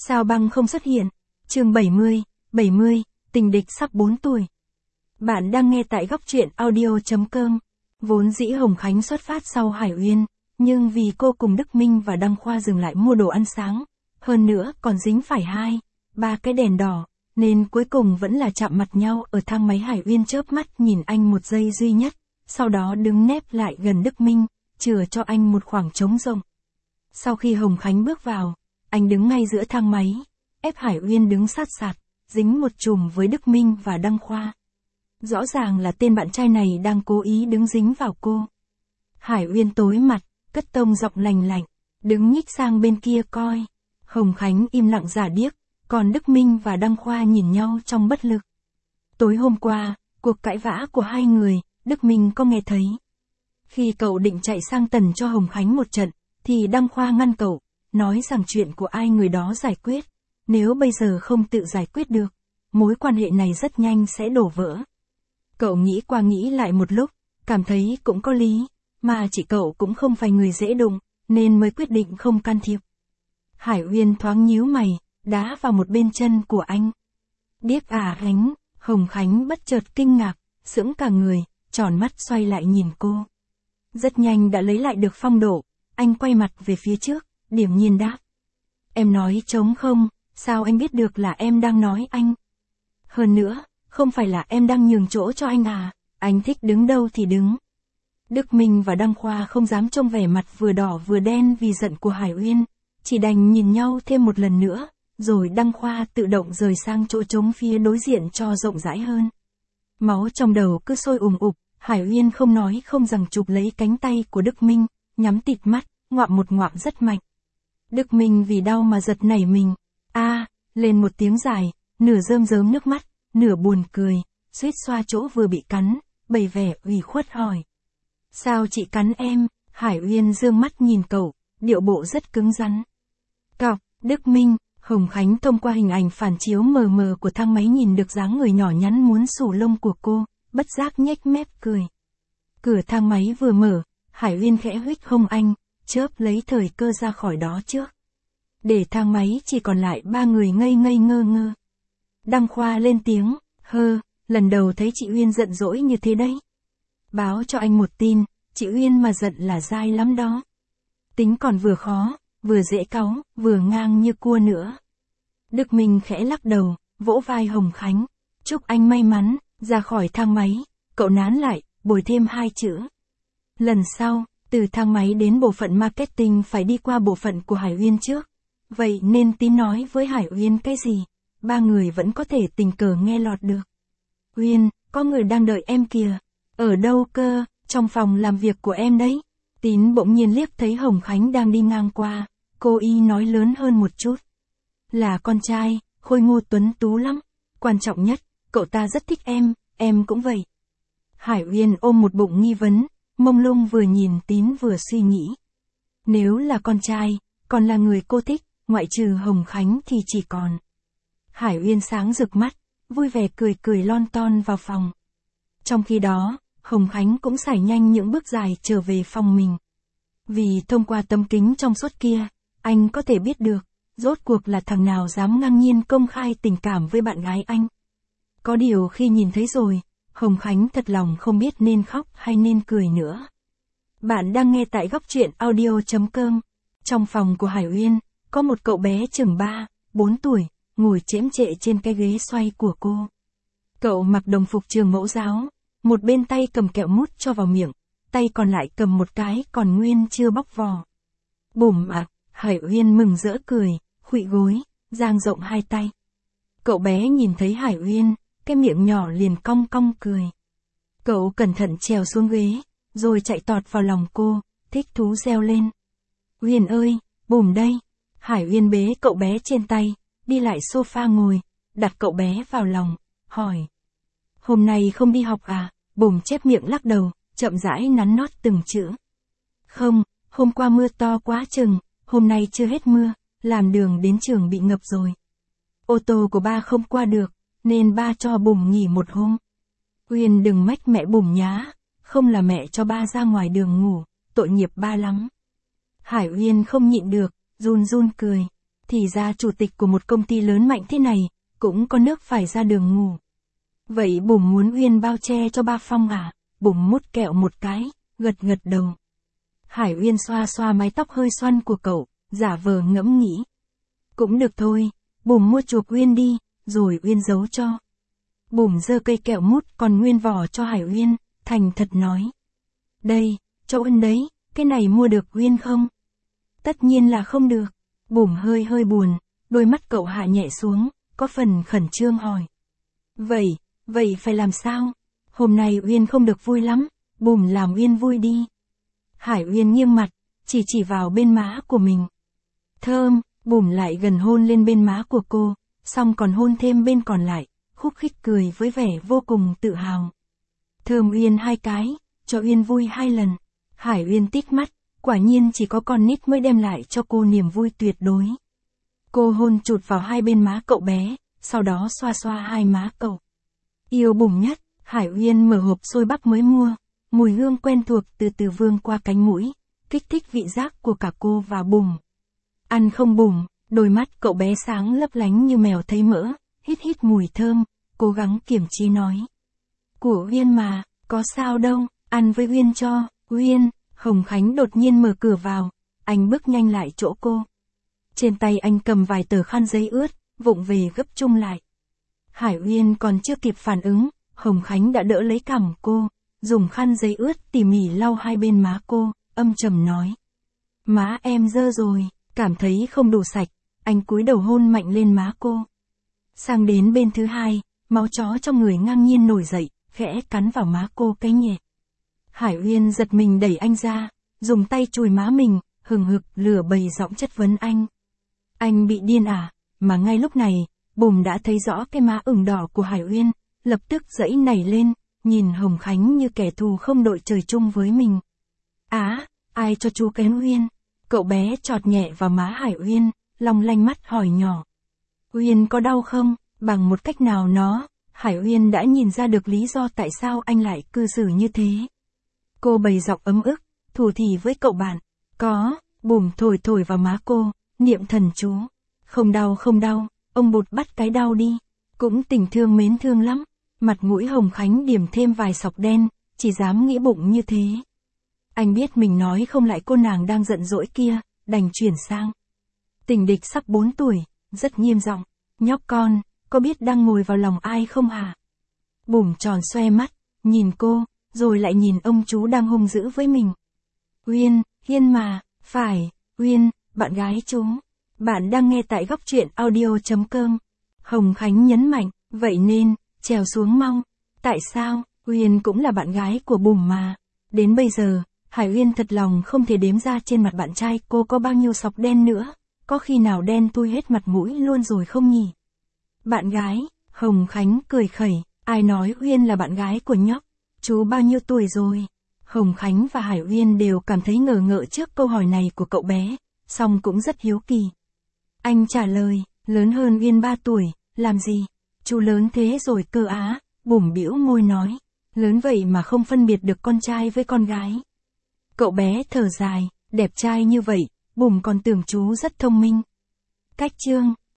Sao băng không xuất hiện? Chương 70, tình địch sắp 4 tuổi. Bạn đang nghe tại góc truyện audio.com. Vốn dĩ Hồng Khánh xuất phát sau Hải Uyên, nhưng vì cô cùng Đức Minh và Đăng Khoa dừng lại mua đồ ăn sáng, hơn nữa còn dính phải 2-3 cái đèn đỏ, nên cuối cùng vẫn là chạm mặt nhau ở thang máy. Hải Uyên chớp mắt nhìn anh một giây duy nhất, sau đó đứng nép lại gần Đức Minh, chừa cho anh một khoảng trống rộng. Sau khi Hồng Khánh bước vào, anh đứng ngay giữa thang máy, ép Hải Uyên đứng sát sạt, dính một chùm với Đức Minh và Đăng Khoa. Rõ ràng là tên bạn trai này đang cố ý đứng dính vào cô. Hải Uyên tối mặt, cất tông giọng lành lạnh, đứng nhích sang bên kia coi. Hồng Khánh im lặng giả điếc, còn Đức Minh và Đăng Khoa nhìn nhau trong bất lực. Tối hôm qua, cuộc cãi vã của hai người, Đức Minh có nghe thấy. Khi cậu định chạy sang tần cho Hồng Khánh một trận, thì Đăng Khoa ngăn cậu, nói rằng chuyện của ai người đó giải quyết. Nếu bây giờ không tự giải quyết được, mối quan hệ này rất nhanh sẽ đổ vỡ. Cậu nghĩ qua nghĩ lại một lúc, cảm thấy cũng có lý, mà chỉ cậu cũng không phải người dễ đụng, nên mới quyết định không can thiệp. Hải Uyên thoáng nhíu mày, đá vào một bên chân của anh. Điếc à Khánh, Hồng Khánh bất chợt kinh ngạc, sững cả người, tròn mắt xoay lại nhìn cô. Rất nhanh đã lấy lại được phong độ, anh quay mặt về phía trước, điềm nhiên đáp. Em nói trống không, sao anh biết được là em đang nói anh? Hơn nữa, không phải là em đang nhường chỗ cho anh à, anh thích đứng đâu thì đứng. Đức Minh và Đăng Khoa không dám trông vẻ mặt vừa đỏ vừa đen vì giận của Hải Uyên, chỉ đành nhìn nhau thêm một lần nữa, rồi Đăng Khoa tự động rời sang chỗ trống phía đối diện cho rộng rãi hơn. Máu trong đầu cứ sôi ùm ụp, Hải Uyên không nói không rằng chụp lấy cánh tay của Đức Minh, nhắm tịt mắt, ngoạm một ngoạm rất mạnh. Đức Minh vì đau mà giật nảy mình, lên một tiếng dài, nửa rơm rớm nước mắt, nửa buồn cười, suýt xoa chỗ vừa bị cắn, bày vẻ ủy khuất hỏi. Sao chị cắn em? Hải Uyên dương mắt nhìn cậu, điệu bộ rất cứng rắn. Cọc, Đức Minh, Hồng Khánh thông qua hình ảnh phản chiếu mờ mờ của thang máy nhìn được dáng người nhỏ nhắn muốn xù lông của cô, bất giác nhếch mép cười. Cửa thang máy vừa mở, Hải Uyên khẽ huých hông anh, chớp lấy thời cơ ra khỏi đó trước. Để thang máy chỉ còn lại ba người ngây ngây ngơ ngơ. Đăng Khoa lên tiếng, lần đầu thấy chị Uyên giận dỗi như thế đấy. Báo cho anh một tin, chị Uyên mà giận là dai lắm đó. Tính còn vừa khó, vừa dễ cáu, vừa ngang như cua nữa. Đức Minh khẽ lắc đầu, vỗ vai Hồng Khánh. Chúc anh may mắn, ra khỏi thang máy, cậu nán lại, bồi thêm 2 chữ. Lần sau, từ thang máy đến bộ phận marketing phải đi qua bộ phận của Hải Uyên trước. Vậy nên Tín nói với Hải Uyên cái gì, ba người vẫn có thể tình cờ nghe lọt được. Uyên, có người đang đợi em kìa. Ở đâu cơ? Trong phòng làm việc của em đấy. Tín bỗng nhiên liếc thấy Hồng Khánh đang đi ngang qua, cô y nói lớn hơn một chút. Là con trai, khôi ngô tuấn tú lắm. Quan trọng nhất, cậu ta rất thích em cũng vậy. Hải Uyên ôm một bụng nghi vấn, mông lung vừa nhìn Tín vừa suy nghĩ. Nếu là con trai, còn là người cô thích, ngoại trừ Hồng Khánh thì chỉ còn. Hải Uyên sáng rực mắt, vui vẻ cười lon ton vào phòng. Trong khi đó, Hồng Khánh cũng sải nhanh những bước dài trở về phòng mình. Vì thông qua tấm kính trong suốt kia, anh có thể biết được, rốt cuộc là thằng nào dám ngang nhiên công khai tình cảm với bạn gái anh. Có điều khi nhìn thấy rồi, Hồng Khánh thật lòng không biết nên khóc hay nên cười nữa. Bạn đang nghe tại góc truyện audio.com. Trong phòng của Hải Uyên, có một cậu bé chừng 3-4 tuổi, ngồi chễm chệ trên cái ghế xoay của cô. Cậu mặc đồng phục trường mẫu giáo, một bên tay cầm kẹo mút cho vào miệng, tay còn lại cầm một cái còn nguyên chưa bóc vỏ. Bùm ạ, Hải Uyên mừng rỡ cười, khuỵu gối, dang rộng 2 tay. Cậu bé nhìn thấy Hải Uyên, cái miệng nhỏ liền cong cong cười. Cậu cẩn thận trèo xuống ghế, rồi chạy tọt vào lòng cô, thích thú reo lên. Uyên ơi, bùm đây. Hải Uyên bế cậu bé trên tay, đi lại sofa ngồi, đặt cậu bé vào lòng, hỏi. Hôm nay không đi học à? Bùm chép miệng lắc đầu, chậm rãi nắn nót từng chữ. Không, hôm qua mưa to quá chừng, hôm nay chưa hết mưa, làm đường đến trường bị ngập rồi. Ô tô của ba không qua được, nên ba cho Bùm nghỉ một hôm. Uyên đừng mách mẹ Bùm nhá, không là mẹ cho ba ra ngoài đường ngủ, tội nghiệp ba lắm. Hải Uyên không nhịn được, run run cười. Thì ra chủ tịch của một công ty lớn mạnh thế này, cũng có nước phải ra đường ngủ. Vậy Bùm muốn Uyên bao che cho ba Phong à? Bùm mút kẹo một cái, gật gật đầu. Hải Uyên xoa xoa mái tóc hơi xoăn của cậu, giả vờ ngẫm nghĩ. Cũng được thôi, Bùm mua chuộc Uyên đi, rồi Uyên giấu cho. Bùm giơ cây kẹo mút còn nguyên vỏ cho Hải Uyên, thành thật nói. Đây, cho Uyên đấy, cái này mua được Uyên không? Tất nhiên là không được. Bùm hơi buồn, đôi mắt cậu hạ nhẹ xuống, có phần khẩn trương hỏi. Vậy phải làm sao? Hôm nay Uyên không được vui lắm, Bùm làm Uyên vui đi. Hải Uyên nghiêng mặt, chỉ vào bên má của mình. Thơm, Bùm lại gần hôn lên bên má của cô, xong còn hôn thêm bên còn lại, khúc khích cười với vẻ vô cùng tự hào. Thơm Uyên 2 cái, cho Uyên vui 2 lần. Hải Uyên tít mắt, quả nhiên chỉ có con nít mới đem lại cho cô niềm vui tuyệt đối. Cô hôn chụt vào 2 bên má cậu bé, sau đó xoa xoa 2 má cậu. Yêu Bùm nhất, Hải Uyên mở hộp xôi bắp mới mua, mùi hương quen thuộc từ từ vương qua cánh mũi, kích thích vị giác của cả cô và Bùm. Ăn không Bùm, đôi mắt cậu bé sáng lấp lánh như mèo thấy mỡ, hít mùi thơm, cố gắng kiềm chế nói. Của Uyên mà, có sao đâu, ăn với Uyên cho. Uyên, Hồng Khánh đột nhiên mở cửa vào, anh bước nhanh lại chỗ cô. Trên tay anh cầm vài tờ khăn giấy ướt, vụng về gấp chung lại. Hải Uyên còn chưa kịp phản ứng, Hồng Khánh đã đỡ lấy cằm cô, dùng khăn giấy ướt tỉ mỉ lau 2 bên má cô, âm trầm nói. Má em dơ rồi, cảm thấy không đủ sạch, anh cúi đầu hôn mạnh lên má cô. Sang đến bên thứ 2, máu chó trong người ngang nhiên nổi dậy, khẽ cắn vào má cô cái nhẹ. Hải Uyên giật mình đẩy anh ra, dùng tay chùi má mình, hừng hực lửa bầy giọng chất vấn anh. Anh bị điên à? Mà ngay lúc này, Bùm đã thấy rõ cái má ửng đỏ của Hải Uyên, lập tức giãy nảy lên, nhìn Hồng Khánh như kẻ thù không đội trời chung với mình. Ai cho chú kén Uyên? Cậu bé chọt nhẹ vào má Hải Uyên, long lanh mắt hỏi nhỏ. Uyên có đau không? Bằng một cách nào nó, Hải Uyên đã nhìn ra được lý do tại sao anh lại cư xử như thế. Cô bày giọng ấm ức, thủ thỉ với cậu bạn. Có, Bùm thổi vào má cô, niệm thần chú. Không đau, ông Bụt bắt cái đau đi. Cũng tình thương mến thương lắm. Mặt mũi Hồng Khánh điểm thêm vài sọc đen, chỉ dám nghĩ bụng như thế. Anh biết mình nói không lại cô nàng đang giận dỗi kia, đành chuyển sang. Tình địch sắp 4 tuổi, rất nghiêm giọng. Nhóc con, có biết đang ngồi vào lòng ai không hả? Bùm tròn xoe mắt, nhìn cô, rồi lại nhìn ông chú đang hung dữ với mình. Uyên, Hiên mà, phải, Uyên, bạn gái chú. Bạn đang nghe tại góc truyện audio.com. Hồng Khánh nhấn mạnh, vậy nên, trèo xuống mong. Tại sao? Uyên cũng là bạn gái của Bùm mà. Đến bây giờ, Hải Uyên thật lòng không thể đếm ra trên mặt bạn trai cô có bao nhiêu sọc đen nữa. Có khi nào đen thui hết mặt mũi luôn rồi không nhỉ? Bạn gái, Hồng Khánh cười khẩy, ai nói Uyên là bạn gái của nhóc? Chú bao nhiêu tuổi rồi? Hồng Khánh và Hải Uyên đều cảm thấy ngờ ngợ trước câu hỏi này của cậu bé, song cũng rất hiếu kỳ. Anh trả lời, lớn hơn Uyên 3 tuổi, làm gì? Chú lớn thế rồi cơ á, Bùm bĩu môi nói. Lớn vậy mà không phân biệt được con trai với con gái. Cậu bé thở dài, đẹp trai như vậy, Bùm còn tưởng chú rất thông minh. Cách chương